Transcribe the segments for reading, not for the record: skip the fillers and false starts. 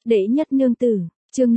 Đệ nhất nương tử, chương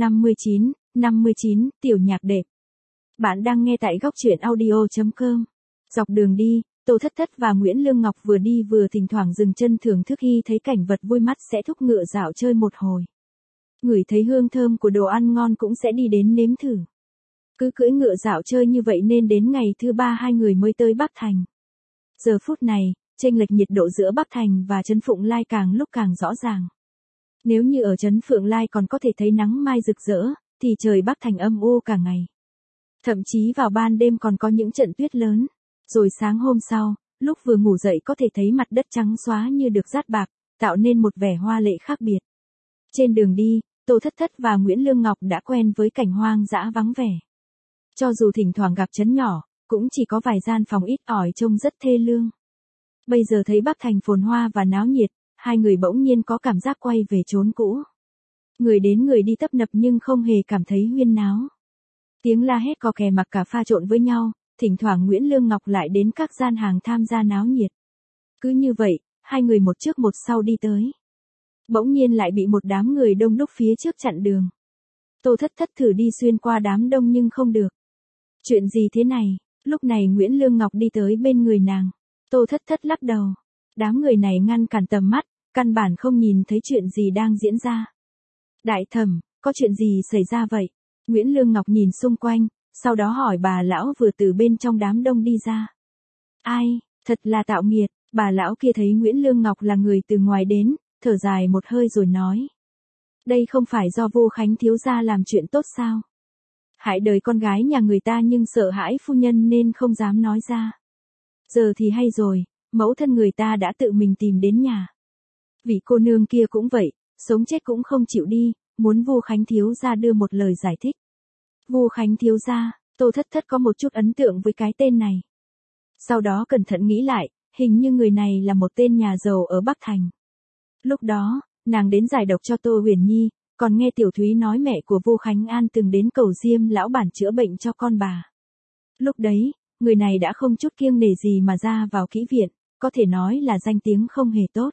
59, tiểu nhạc đệm. Bạn đang nghe tại góc truyện audio.com. Dọc đường đi, Tô Thất Thất và Nguyễn Lương Ngọc vừa đi vừa thỉnh thoảng dừng chân thưởng thức khi thấy cảnh vật vui mắt sẽ thúc ngựa dạo chơi một hồi. Ngửi thấy hương thơm của đồ ăn ngon cũng sẽ đi đến nếm thử. Cứ cưỡi ngựa dạo chơi như vậy nên đến ngày thứ 3 hai người mới tới Bắc Thành. Giờ phút này, chênh lệch nhiệt độ giữa Bắc Thành và trấn Phụng Lai càng lúc càng rõ ràng. Nếu như ở trấn Phượng Lai còn có thể thấy nắng mai rực rỡ, thì trời Bắc Thành âm u cả ngày. Thậm chí vào ban đêm còn có những trận tuyết lớn. Rồi sáng hôm sau, lúc vừa ngủ dậy có thể thấy mặt đất trắng xóa như được dát bạc, tạo nên một vẻ hoa lệ khác biệt. Trên đường đi, Tô Thất Thất và Nguyễn Lương Ngọc đã quen với cảnh hoang dã vắng vẻ. Cho dù thỉnh thoảng gặp trấn nhỏ, cũng chỉ có vài gian phòng ít ỏi trông rất thê lương. Bây giờ thấy Bắc Thành phồn hoa và náo nhiệt, hai người bỗng nhiên có cảm giác quay về chốn cũ. Người đến người đi tấp nập nhưng không hề cảm thấy huyên náo. Tiếng la hét có kè mặc cả pha trộn với nhau, thỉnh thoảng Nguyễn Lương Ngọc lại đến các gian hàng tham gia náo nhiệt. Cứ như vậy, hai người một trước một sau đi tới. Bỗng nhiên lại bị một đám người đông đúc phía trước chặn đường. Tô Thất Thất thử đi xuyên qua đám đông nhưng không được. Chuyện gì thế này? Lúc này Nguyễn Lương Ngọc đi tới bên người nàng. Tô Thất Thất lắc đầu. Đám người này ngăn cản tầm mắt, căn bản không nhìn thấy chuyện gì đang diễn ra. Đại thẩm, có chuyện gì xảy ra vậy? Nguyễn Lương Ngọc nhìn xung quanh, sau đó hỏi bà lão vừa từ bên trong đám đông đi ra. Ai, thật là tạo nghiệt, bà lão kia thấy Nguyễn Lương Ngọc là người từ ngoài đến, thở dài một hơi rồi nói. Đây không phải do Vô Khánh thiếu gia làm chuyện tốt sao? Hại đời con gái nhà người ta nhưng sợ hãi phu nhân nên không dám nói ra. Giờ thì hay rồi, mẫu thân người ta đã tự mình tìm đến nhà. Vị cô nương kia cũng vậy, sống chết cũng không chịu đi, muốn Vô Khánh thiếu gia đưa một lời giải thích. Vô Khánh thiếu gia, Tô Thất Thất có một chút ấn tượng với cái tên này. Sau đó cẩn thận nghĩ lại, hình như người này là một tên nhà giàu ở Bắc Thành. Lúc đó, nàng đến giải độc cho Tô Huyền Nhi, còn nghe Tiểu Thúy nói mẹ của Vô Khánh An từng đến cầu Diêm lão bản chữa bệnh cho con bà. Lúc đấy, người này đã không chút kiêng nể gì mà ra vào kỹ viện, có thể nói là danh tiếng không hề tốt.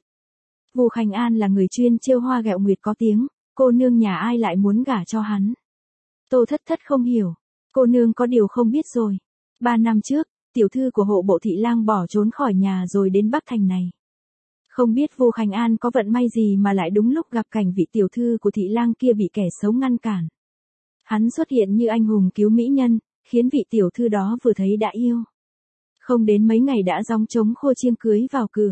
Vô Khánh An là người chuyên trêu hoa ghẹo nguyệt có tiếng, cô nương nhà ai lại muốn gả cho hắn. Tô Thất Thất không hiểu, cô nương có điều không biết rồi. 3 năm trước, tiểu thư của hộ bộ thị lang bỏ trốn khỏi nhà rồi đến Bắc Thành này. Không biết Vô Khánh An có vận may gì mà lại đúng lúc gặp cảnh vị tiểu thư của thị lang kia bị kẻ xấu ngăn cản. Hắn xuất hiện như anh hùng cứu mỹ nhân, khiến vị tiểu thư đó vừa thấy đã yêu. Không đến mấy ngày đã gióng trống khô chiêng cưới vào cửa.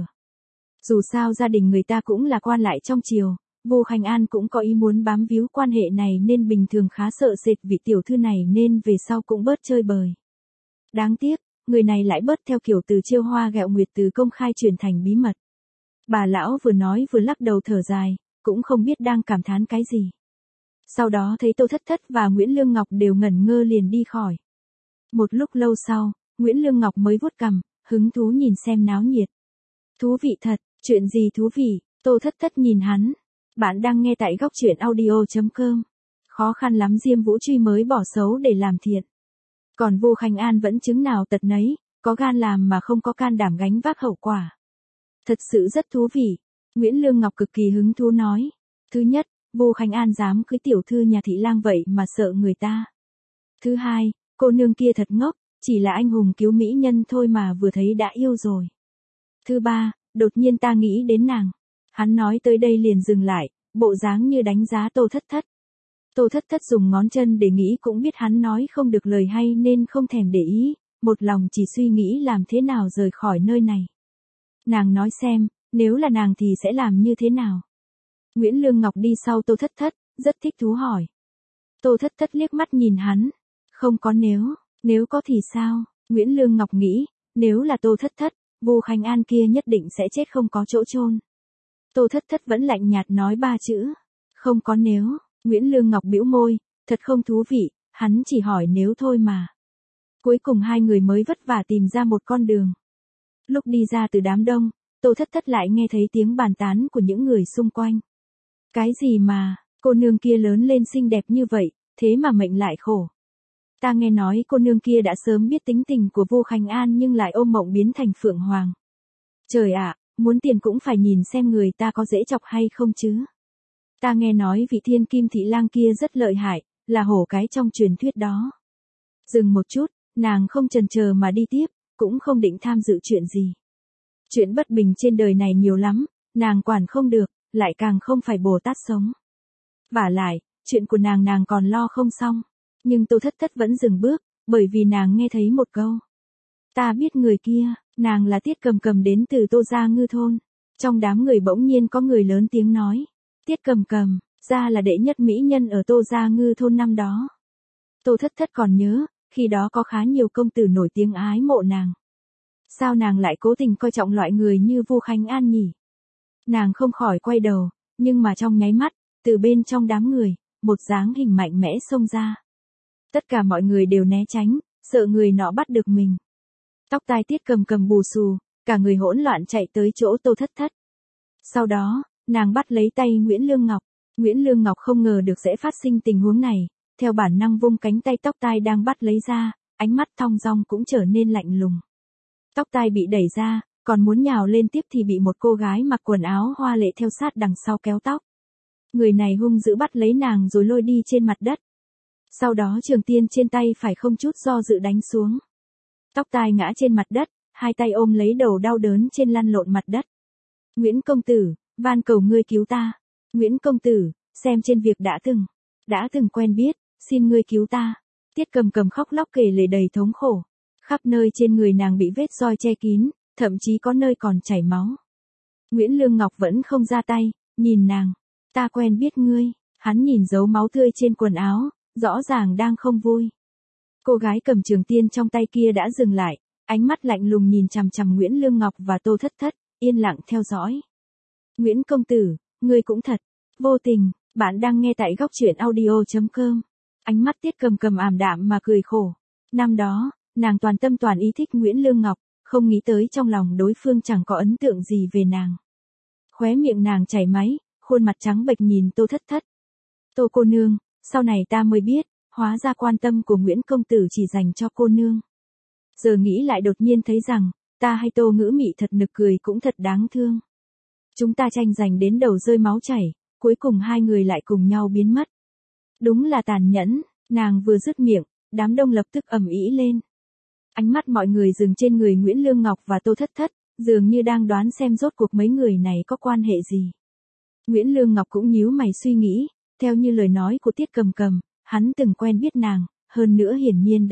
Dù sao gia đình người ta cũng là quan lại trong triều, Vô Khánh An cũng có ý muốn bám víu quan hệ này nên bình thường khá sợ sệt vị tiểu thư này nên về sau cũng bớt chơi bời. Đáng tiếc, người này lại bớt theo kiểu từ trêu hoa ghẹo nguyệt từ công khai chuyển thành bí mật. Bà lão vừa nói vừa lắc đầu thở dài, cũng không biết đang cảm thán cái gì. Sau đó thấy Tô Thất Thất và Nguyễn Lương Ngọc đều ngẩn ngơ liền đi khỏi. Một lúc lâu sau, Nguyễn Lương Ngọc mới vuốt cằm, hứng thú nhìn xem náo nhiệt. Thú vị thật, chuyện gì thú vị? Tô Thất Thất nhìn hắn. Bạn đang nghe tại góc truyện audio.com. Khó khăn lắm Diêm Vũ Truy mới bỏ xấu để làm thiện. Còn Vô Khánh An vẫn chứng nào tật nấy, có gan làm mà không có can đảm gánh vác hậu quả. Thật sự rất thú vị. Nguyễn Lương Ngọc cực kỳ hứng thú nói. Thứ nhất, Vô Khánh An dám cưới tiểu thư nhà thị lang vậy mà sợ người ta. Thứ hai, cô nương kia thật ngốc, chỉ là anh hùng cứu mỹ nhân thôi mà vừa thấy đã yêu rồi. Thứ ba, đột nhiên ta nghĩ đến nàng. Hắn nói tới đây liền dừng lại, bộ dáng như đánh giá Tô Thất Thất. Tô Thất Thất dùng ngón chân để nghĩ cũng biết hắn nói không được lời hay nên không thèm để ý, một lòng chỉ suy nghĩ làm thế nào rời khỏi nơi này. Nàng nói xem, nếu là nàng thì sẽ làm như thế nào? Nguyễn Lương Ngọc đi sau Tô Thất Thất, rất thích thú hỏi. Tô Thất Thất liếc mắt nhìn hắn. Không có nếu có thì sao? Nguyễn Lương Ngọc nghĩ, nếu là Tô Thất Thất, Vô Khánh An kia nhất định sẽ chết không có chỗ chôn. Tô Thất Thất vẫn lạnh nhạt nói 3 chữ. Không có nếu. Nguyễn Lương Ngọc bĩu môi, thật không thú vị, hắn chỉ hỏi nếu thôi mà. Cuối cùng hai người mới vất vả tìm ra một con đường. Lúc đi ra từ đám đông, Tô Thất Thất lại nghe thấy tiếng bàn tán của những người xung quanh. Cái gì mà, cô nương kia lớn lên xinh đẹp như vậy, thế mà mệnh lại khổ. Ta nghe nói cô nương kia đã sớm biết tính tình của Vô Khánh An nhưng lại ôm mộng biến thành Phượng Hoàng. Trời ạ, muốn tiền cũng phải nhìn xem người ta có dễ chọc hay không chứ. Ta nghe nói vị thiên kim thị lang kia rất lợi hại, là hổ cái trong truyền thuyết đó. Dừng một chút, nàng không chần chờ mà đi tiếp, cũng không định tham dự chuyện gì. Chuyện bất bình trên đời này nhiều lắm, nàng quản không được, lại càng không phải Bồ Tát sống. Vả lại, chuyện của nàng còn lo không xong. Nhưng Tô Thất Thất vẫn dừng bước, bởi vì nàng nghe thấy một câu. Ta biết người kia, nàng là Tiết Cầm Cầm đến từ Tô Gia Ngư thôn. Trong đám người bỗng nhiên có người lớn tiếng nói. Tiết Cầm Cầm, ra là đệ nhất mỹ nhân ở Tô Gia Ngư thôn năm đó. Tô Thất Thất còn nhớ, khi đó có khá nhiều công tử nổi tiếng ái mộ nàng. Sao nàng lại cố tình coi trọng loại người như Vu Khánh An nhỉ? Nàng không khỏi quay đầu, nhưng mà trong nháy mắt, từ bên trong đám người, một dáng hình mạnh mẽ xông ra. Tất cả mọi người đều né tránh, sợ người nọ bắt được mình. Tóc tai Tiết Cầm Cầm bù xù, cả người hỗn loạn chạy tới chỗ Tô Thất Thất. Sau đó, nàng bắt lấy tay Nguyễn Lương Ngọc. Nguyễn Lương Ngọc không ngờ được sẽ phát sinh tình huống này, theo bản năng vung cánh tay tóc tai đang bắt lấy ra, ánh mắt thong dong cũng trở nên lạnh lùng. Tóc tai bị đẩy ra, còn muốn nhào lên tiếp thì bị một cô gái mặc quần áo hoa lệ theo sát đằng sau kéo tóc. Người này hung dữ bắt lấy nàng rồi lôi đi trên mặt đất. Sau đó trường tiên trên tay phải không chút do dự đánh xuống. Tóc tai ngã trên mặt đất, hai tay ôm lấy đầu đau đớn trên lăn lộn mặt đất. Nguyễn công tử, van cầu ngươi cứu ta. Nguyễn công tử, xem trên việc đã từng quen biết, xin ngươi cứu ta. Tiết Cầm Cầm khóc lóc kể lể đầy thống khổ. Khắp nơi trên người nàng bị vết roi che kín, thậm chí có nơi còn chảy máu. Nguyễn Lương Ngọc vẫn không ra tay, nhìn nàng. Ta quen biết ngươi. Hắn nhìn dấu máu tươi trên quần áo, rõ ràng đang không vui. Cô gái cầm trường tiên trong tay kia đã dừng lại, ánh mắt lạnh lùng nhìn chằm chằm Nguyễn Lương Ngọc và Tô Thất Thất, yên lặng theo dõi. Nguyễn công tử, ngươi cũng thật vô tình. Bạn đang nghe tại góc truyện audio.com. Ánh mắt Tiết Cầm Cầm ảm đạm mà cười khổ. Năm đó, nàng toàn tâm toàn ý thích Nguyễn Lương Ngọc, không nghĩ tới trong lòng đối phương chẳng có ấn tượng gì về nàng. Khóe miệng nàng chảy máy, khuôn mặt trắng bệch nhìn Tô Thất Thất. Tô cô nương, sau này ta mới biết, hóa ra quan tâm của Nguyễn công tử chỉ dành cho cô nương. Giờ nghĩ lại đột nhiên thấy rằng, ta hay Tô Ngữ Mị thật nực cười cũng thật đáng thương. Chúng ta tranh giành đến đầu rơi máu chảy, cuối cùng hai người lại cùng nhau biến mất. Đúng là tàn nhẫn, nàng vừa dứt miệng, đám đông lập tức ầm ĩ lên. Ánh mắt mọi người dừng trên người Nguyễn Lương Ngọc và Tô Thất Thất, dường như đang đoán xem rốt cuộc mấy người này có quan hệ gì. Nguyễn Lương Ngọc cũng nhíu mày suy nghĩ, theo như lời nói của Tiết Cầm Cầm, hắn từng quen biết nàng, hơn nữa hiển nhiên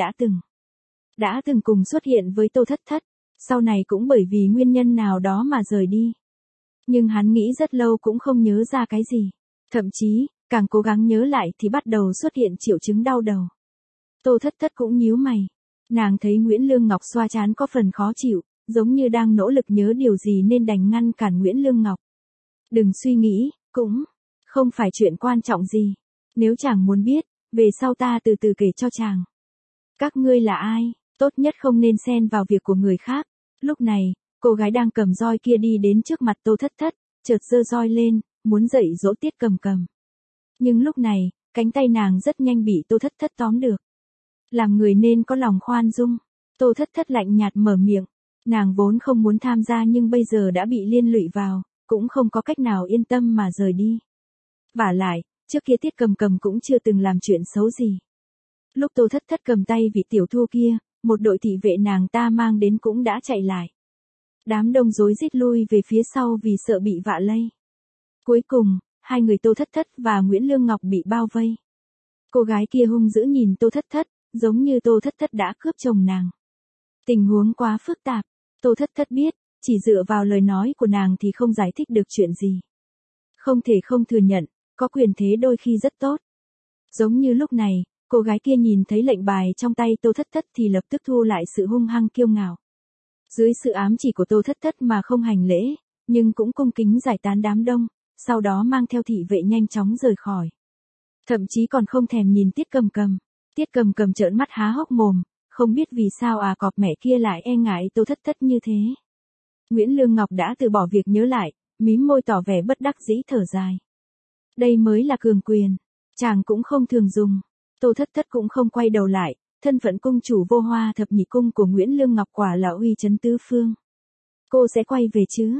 đã từng cùng xuất hiện với Tô Thất Thất, sau này cũng bởi vì nguyên nhân nào đó mà rời đi. Nhưng hắn nghĩ rất lâu cũng không nhớ ra cái gì, thậm chí, càng cố gắng nhớ lại thì bắt đầu xuất hiện triệu chứng đau đầu. Tô Thất Thất cũng nhíu mày, nàng thấy Nguyễn Lương Ngọc xoa trán có phần khó chịu, giống như đang nỗ lực nhớ điều gì nên đành ngăn cản Nguyễn Lương Ngọc. Đừng suy nghĩ, cũng không phải chuyện quan trọng gì. Nếu chàng muốn biết, về sau ta từ từ kể cho chàng. Các ngươi là ai, tốt nhất không nên xen vào việc của người khác. Lúc này, cô gái đang cầm roi kia đi đến trước mặt Tô Thất Thất, chợt giơ roi lên, muốn dạy dỗ Tiết Cầm Cầm. Nhưng lúc này, cánh tay nàng rất nhanh bị Tô Thất Thất tóm được. Làm người nên có lòng khoan dung. Tô Thất Thất lạnh nhạt mở miệng. Nàng vốn không muốn tham gia nhưng bây giờ đã bị liên lụy vào, cũng không có cách nào yên tâm mà rời đi. Vả lại, trước kia Tiết Cầm Cầm cũng chưa từng làm chuyện xấu gì. Lúc Tô Thất Thất cầm tay vị tiểu thu kia, một đội thị vệ nàng ta mang đến cũng đã chạy lại. Đám đông rối rít lui về phía sau vì sợ bị vạ lây. Cuối cùng, hai người Tô Thất Thất và Nguyễn Lương Ngọc bị bao vây. Cô gái kia hung dữ nhìn Tô Thất Thất, giống như Tô Thất Thất đã cướp chồng nàng. Tình huống quá phức tạp, Tô Thất Thất biết, chỉ dựa vào lời nói của nàng thì không giải thích được chuyện gì. Không thể không thừa nhận, có quyền thế đôi khi rất tốt. Giống như lúc này, cô gái kia nhìn thấy lệnh bài trong tay Tô Thất Thất thì lập tức thu lại sự hung hăng kiêu ngạo. Dưới sự ám chỉ của Tô Thất Thất mà không hành lễ, nhưng cũng cung kính giải tán đám đông, sau đó mang theo thị vệ nhanh chóng rời khỏi. Thậm chí còn không thèm nhìn Tiết Cầm Cầm. Tiết Cầm Cầm trợn mắt há hốc mồm, không biết vì sao cọp mẹ kia lại e ngại Tô Thất Thất như thế. Nguyễn Lương Ngọc đã từ bỏ việc nhớ lại, mím môi tỏ vẻ bất đắc dĩ thở dài. Đây mới là cường quyền, chàng cũng không thường dùng. Tô Thất Thất cũng không quay đầu lại, thân phận cung chủ Vô Hoa Thập Nhị Cung của Nguyễn Lương Ngọc quả là uy chấn tứ phương. Cô sẽ quay về chứ?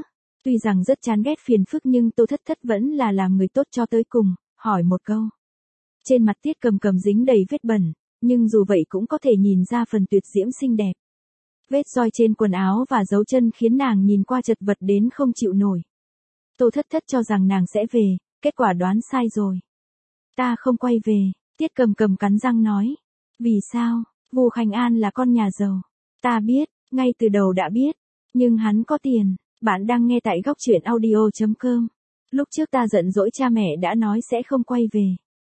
Tuy rằng rất chán ghét phiền phức nhưng Tô Thất Thất vẫn là làm người tốt cho tới cùng, hỏi một câu. Trên mặt Tiết Cầm Cầm dính đầy vết bẩn, nhưng dù vậy cũng có thể nhìn ra phần tuyệt diễm xinh đẹp. Vết roi trên quần áo và dấu chân khiến nàng nhìn qua chật vật đến không chịu nổi. Tô Thất Thất cho rằng nàng sẽ về, kết quả đoán sai rồi. Ta không quay về, Tiết Cầm Cầm cắn răng nói. Vì sao? Vu Khánh An là con nhà giàu. Ta biết, ngay từ đầu đã biết. Nhưng hắn có tiền. Bạn đang nghe tại góc truyện audio.com. Lúc trước ta giận dỗi cha mẹ đã nói sẽ không quay về.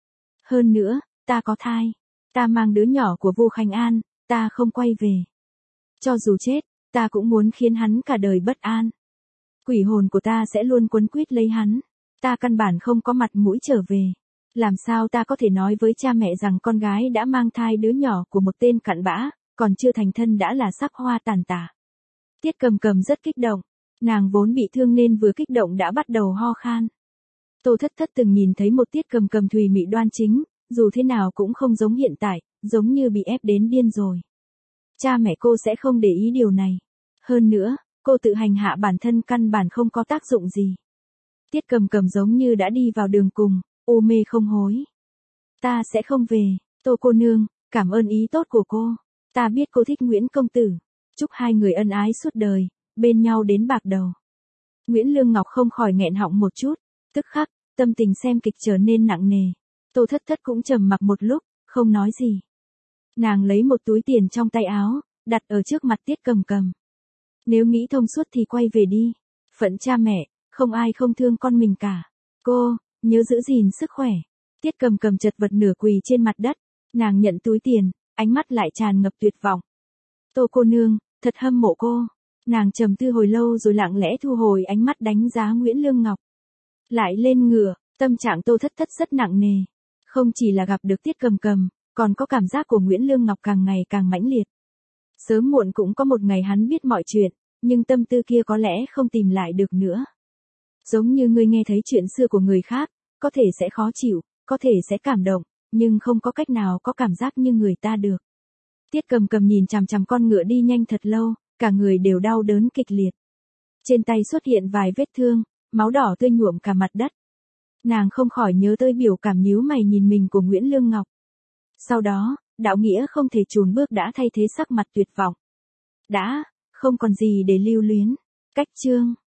Hơn nữa, ta có thai. Ta mang đứa nhỏ của Vu Khánh An, ta không quay về. Cho dù chết, ta cũng muốn khiến hắn cả đời bất an. Quỷ hồn của ta sẽ luôn quấn quýt lấy hắn. Ta căn bản không có mặt mũi trở về. Làm sao ta có thể nói với cha mẹ rằng con gái đã mang thai đứa nhỏ của một tên cặn bã, còn chưa thành thân đã là sắc hoa tàn tả. Tiết Cầm Cầm rất kích động. Nàng vốn bị thương nên vừa kích động đã bắt đầu ho khan. Tô Thất Thất từng nhìn thấy một Tiết Cầm Cầm thùy mị đoan chính, dù thế nào cũng không giống hiện tại, giống như bị ép đến điên rồi. Cha mẹ cô sẽ không để ý điều này. Hơn nữa, cô tự hành hạ bản thân căn bản không có tác dụng gì. Tiết Cầm Cầm giống như đã đi vào đường cùng, u mê không hối. Ta sẽ không về, Tô cô nương, cảm ơn ý tốt của cô. Ta biết cô thích Nguyễn công tử. Chúc hai người ân ái suốt đời, bên nhau đến bạc đầu. Nguyễn Lương Ngọc không khỏi nghẹn họng một chút, tức khắc, tâm tình xem kịch trở nên nặng nề. Tô Thất Thất cũng trầm mặc một lúc, không nói gì. Nàng lấy một túi tiền trong tay áo, đặt ở trước mặt Tiết Cầm Cầm. Nếu nghĩ thông suốt thì quay về đi. Phận cha mẹ, không ai không thương con mình cả. Cô, nhớ giữ gìn sức khỏe. Tiết Cầm Cầm chật vật nửa quỳ trên mặt đất. Nàng nhận túi tiền, ánh mắt lại tràn ngập tuyệt vọng. Tô cô nương, thật hâm mộ cô. Nàng trầm tư hồi lâu rồi lặng lẽ thu hồi ánh mắt đánh giá Nguyễn Lương Ngọc. Lại lên ngựa, tâm trạng Tô Thất Thất rất nặng nề. Không chỉ là gặp được Tiết Cầm Cầm, còn có cảm giác của Nguyễn Lương Ngọc càng ngày càng mãnh liệt. Sớm muộn cũng có một ngày hắn biết mọi chuyện, nhưng tâm tư kia có lẽ không tìm lại được nữa. Giống như ngươi nghe thấy chuyện xưa của người khác, có thể sẽ khó chịu, có thể sẽ cảm động, nhưng không có cách nào có cảm giác như người ta được. Tiết Cầm Cầm nhìn chằm chằm con ngựa đi nhanh thật lâu, cả người đều đau đớn kịch liệt. Trên tay xuất hiện vài vết thương, máu đỏ tươi nhuộm cả mặt đất. Nàng không khỏi nhớ tới biểu cảm nhíu mày nhìn mình của Nguyễn Lương Ngọc. Sau đó, đạo nghĩa không thể chùn bước đã thay thế sắc mặt tuyệt vọng. Đã, không còn gì để lưu luyến. Cách chương